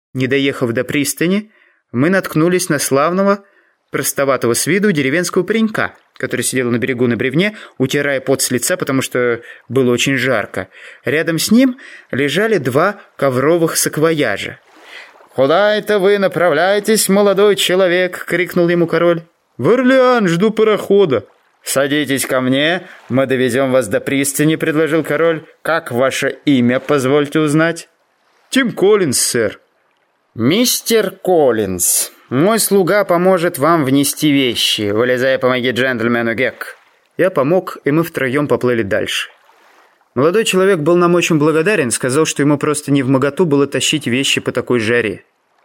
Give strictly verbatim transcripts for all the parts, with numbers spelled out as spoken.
Не доехав до пристани, мы наткнулись на славного, простоватого с виду деревенского паренька, который сидел на берегу на бревне, утирая пот с лица, потому что было очень жарко. Рядом с ним лежали два ковровых саквояжа. «Куда это вы направляетесь, молодой человек?» — крикнул ему король. «В Орлеан, жду парохода». «Садитесь ко мне, мы довезем вас до пристани», — предложил король. «Как ваше имя, позвольте узнать?» «Тим Коллинз, сэр». «Мистер Коллинз, мой слуга поможет вам внести вещи. Вылезай, помоги джентльмену, Гек». Я помог, и мы втроем поплыли дальше. Молодой человек был нам очень благодарен, сказал, что ему просто невмоготу было тащить вещи по такой жаре.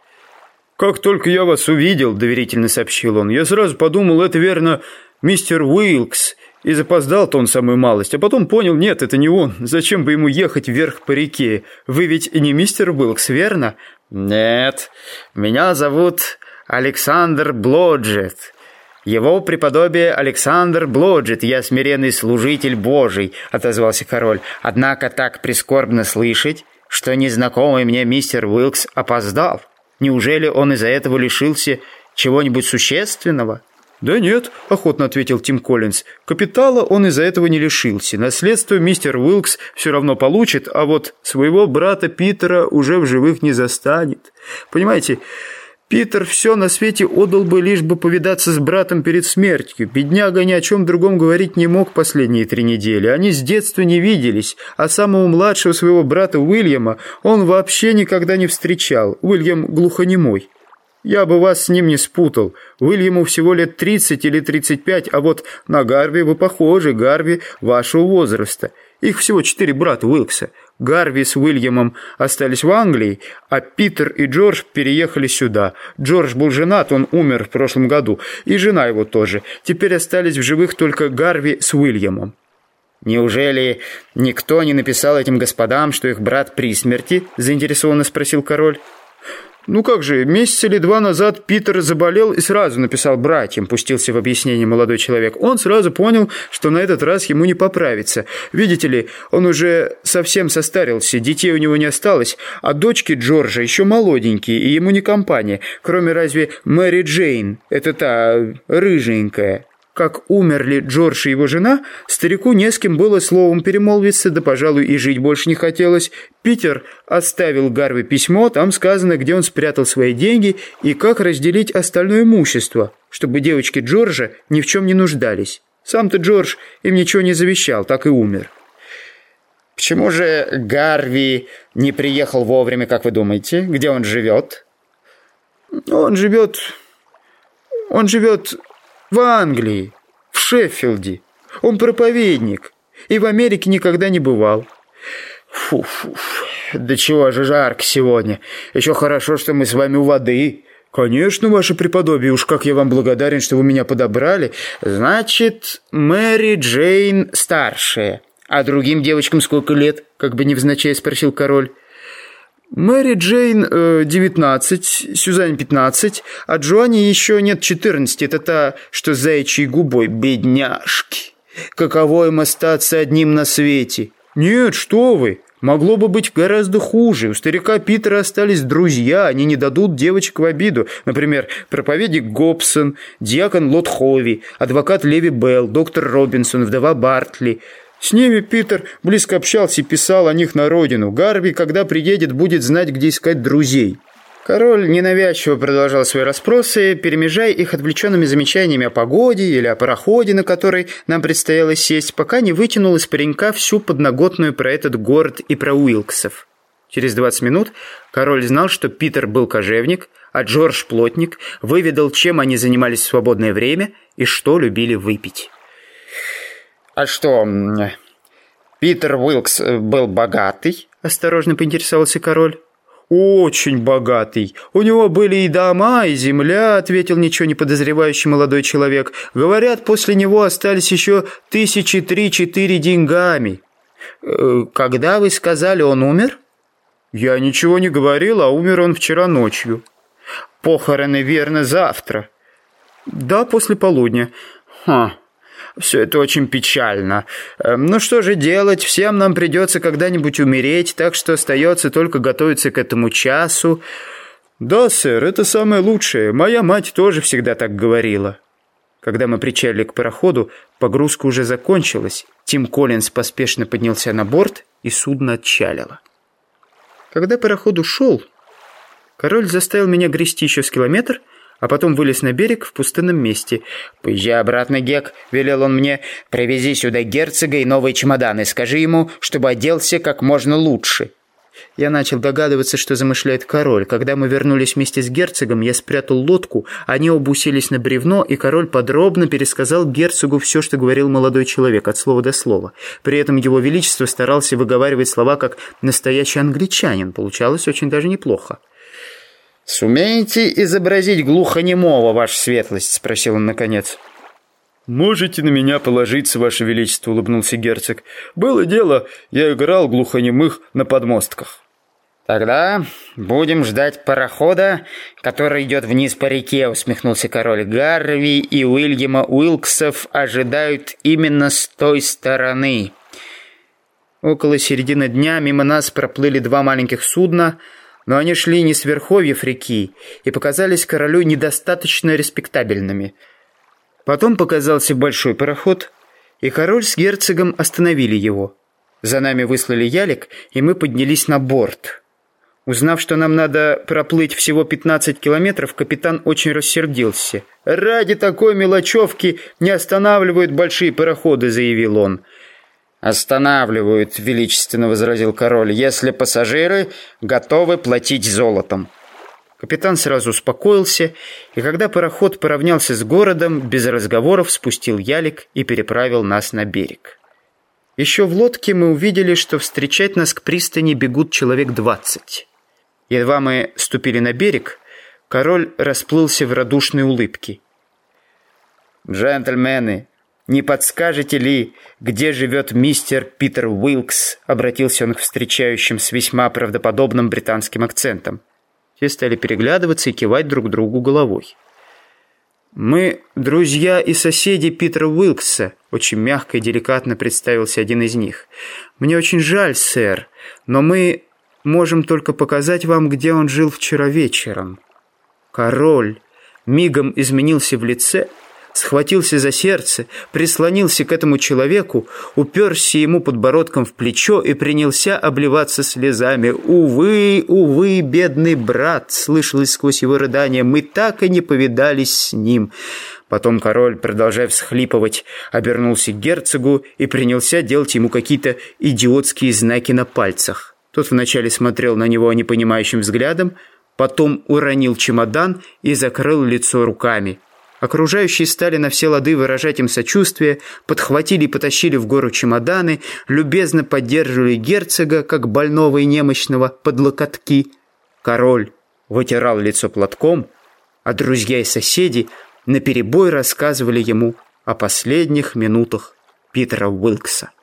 «Как только я вас увидел, — доверительно сообщил он, — я сразу подумал, это верно мистер Уилкс, и запоздал-то он самую малость, а потом понял, нет, это не он, зачем бы ему ехать вверх по реке, вы ведь не мистер Уилкс, верно?» «Нет, меня зовут Александр Блоджет. Его преподобие Александр Блоджет, я смиренный служитель Божий», — отозвался король. «Однако так прискорбно слышать, что незнакомый мне мистер Уилкс опоздал. Неужели он из-за этого лишился чего-нибудь существенного?» «Да нет», — охотно ответил Тим Коллинз. «Капитала он из-за этого не лишился. Наследство мистер Уилкс все равно получит, а вот своего брата Питера уже в живых не застанет. Понимаете, Питер все на свете отдал бы, лишь бы повидаться с братом перед смертью. Бедняга ни о чем другом говорить не мог последние три недели. Они с детства не виделись, а самого младшего своего брата Уильяма он вообще никогда не встречал. Уильям глухонемой. Я бы вас с ним не спутал. Уильяму всего лет тридцать или тридцать пять, а вот на Гарви вы похожи, Гарви вашего возраста. Их всего четыре брата Уилкса. Гарви с Уильямом остались в Англии, а Питер и Джордж переехали сюда. Джордж был женат, он умер в прошлом году, и жена его тоже. Теперь остались в живых только Гарви с Уильямом». «Неужели никто не написал этим господам, что их брат при смерти?» – заинтересованно спросил король. «Ну как же, месяц или два назад Питер заболел и сразу написал братьям», — пустился в объяснение молодой человек. «Он сразу понял, что на этот раз ему не поправится. Видите ли, он уже совсем состарился, детей у него не осталось, а дочки Джорджа еще молоденькие, и ему не компания, кроме разве Мэри Джейн, это та рыженькая». Как умерли Джордж и его жена, старику не с кем было словом перемолвиться, да, пожалуй, и жить больше не хотелось. Питер оставил Гарви письмо, там сказано, где он спрятал свои деньги и как разделить остальное имущество, чтобы девочки Джорджа ни в чем не нуждались. Сам-то Джордж им ничего не завещал, так и умер. «Почему же Гарви не приехал вовремя, как вы думаете? Где он живет?» «Он живет... он живет... в Англии, в Шеффилде. Он проповедник и в Америке никогда не бывал». «Фу-фу, да чего же жарко сегодня. Еще хорошо, что мы с вами у воды». «Конечно, ваше преподобие, уж как я вам благодарен, что вы меня подобрали». «Значит, Мэри Джейн старшая. А другим девочкам сколько лет?» — как бы невзначай спросил король. «Мэри Джейн э, девятнадцать, Сюзанне пятнадцать, а Джоанне еще нет четырнадцати. Это та, что с заячьей губой. Бедняжки! Каково им остаться одним на свете?» «Нет, что вы! Могло бы быть гораздо хуже. У старика Питера остались друзья, они не дадут девочек в обиду. Например, проповедник Гобсон, диакон Лот Хови, адвокат Леви Белл, доктор Робинсон, вдова Бартли. С ними Питер близко общался и писал о них на родину. Гарви, когда приедет, будет знать, где искать друзей». Король ненавязчиво продолжал свои расспросы, перемежая их отвлеченными замечаниями о погоде или о пароходе, на который нам предстояло сесть, пока не вытянул из паренька всю подноготную про этот город и про Уилксов. Через двадцать минут король знал, что Питер был кожевник, а Джордж плотник, выведал, чем они занимались в свободное время и что любили выпить. «А что, Питер Уилкс был богатый?» – осторожно поинтересовался король. «Очень богатый. У него были и дома, и земля», — ответил ничего не подозревающий молодой человек. «Говорят, после него остались еще тысячи три-четыре деньгами». Э, «Когда, вы сказали, он умер?» «Я ничего не говорил, а умер он вчера ночью». «Похороны, верно, завтра?» «Да, после полудня». «Ха». Все это очень печально. Ну что же делать? Всем нам придется когда-нибудь умереть, так что остается только готовиться к этому часу. «Да, сэр, это самое лучшее. Моя мать тоже всегда так говорила». Когда мы причалили к пароходу, погрузка уже закончилась. Тим Коллинз поспешно поднялся на борт, и судно отчалило. Когда пароход ушел, король заставил меня грести еще с километр, а потом вылез на берег в пустынном месте. «Поезжай обратно, Гек», — велел он мне, — «привези сюда герцога и новые чемоданы. Скажи ему, чтобы оделся как можно лучше». Я начал догадываться, что замышляет король. Когда мы вернулись вместе с герцогом, я спрятал лодку, они оба уселись на бревно, и король подробно пересказал герцогу все, что говорил молодой человек, от слова до слова. При этом его величество старался выговаривать слова как настоящий англичанин. Получалось очень даже неплохо. «Сумеете изобразить глухонемого, ваша светлость?» — спросил он наконец. «Можете на меня положиться, ваше величество», — улыбнулся герцог. «Было дело, я играл глухонемых на подмостках». «Тогда будем ждать парохода, который идет вниз по реке», — усмехнулся король. «Гарви и Уильяма Уилксов ожидают именно с той стороны». Около середины дня мимо нас проплыли два маленьких судна, но они шли не с верховьев реки и показались королю недостаточно респектабельными. Потом показался большой пароход, и король с герцогом остановили его. За нами выслали ялик, и мы поднялись на борт. Узнав, что нам надо проплыть всего пятнадцать километров, капитан очень рассердился. «Ради такой мелочевки не останавливают большие пароходы», — заявил он. «Останавливают», — величественно возразил король, «если пассажиры готовы платить золотом». Капитан сразу успокоился, и когда пароход поравнялся с городом, без разговоров спустил ялик и переправил нас на берег. Еще в лодке мы увидели, что встречать нас к пристани бегут человек двадцать. Едва мы ступили на берег, король расплылся в радушной улыбке. «Джентльмены, не подскажете ли, где живет мистер Питер Уилкс?» — обратился он к встречающим с весьма правдоподобным британским акцентом. Все стали переглядываться и кивать друг другу головой. «Мы друзья и соседи Питера Уилкса», — очень мягко и деликатно представился один из них. «Мне очень жаль, сэр, но мы можем только показать вам, где он жил вчера вечером». Король мигом изменился в лице, схватился за сердце, прислонился к этому человеку, уперся ему подбородком в плечо и принялся обливаться слезами. «Увы, увы, бедный брат!» — слышалось сквозь его рыдания. «Мы так и не повидались с ним». Потом король, продолжая всхлипывать, обернулся к герцогу и принялся делать ему какие-то идиотские знаки на пальцах. Тот вначале смотрел на него непонимающим взглядом, потом уронил чемодан и закрыл лицо руками. Окружающие стали на все лады выражать им сочувствие, подхватили и потащили в гору чемоданы, любезно поддерживали герцога, как больного и немощного, под локотки. Король вытирал лицо платком, а друзья и соседи наперебой рассказывали ему о последних минутах Питера Уилкса.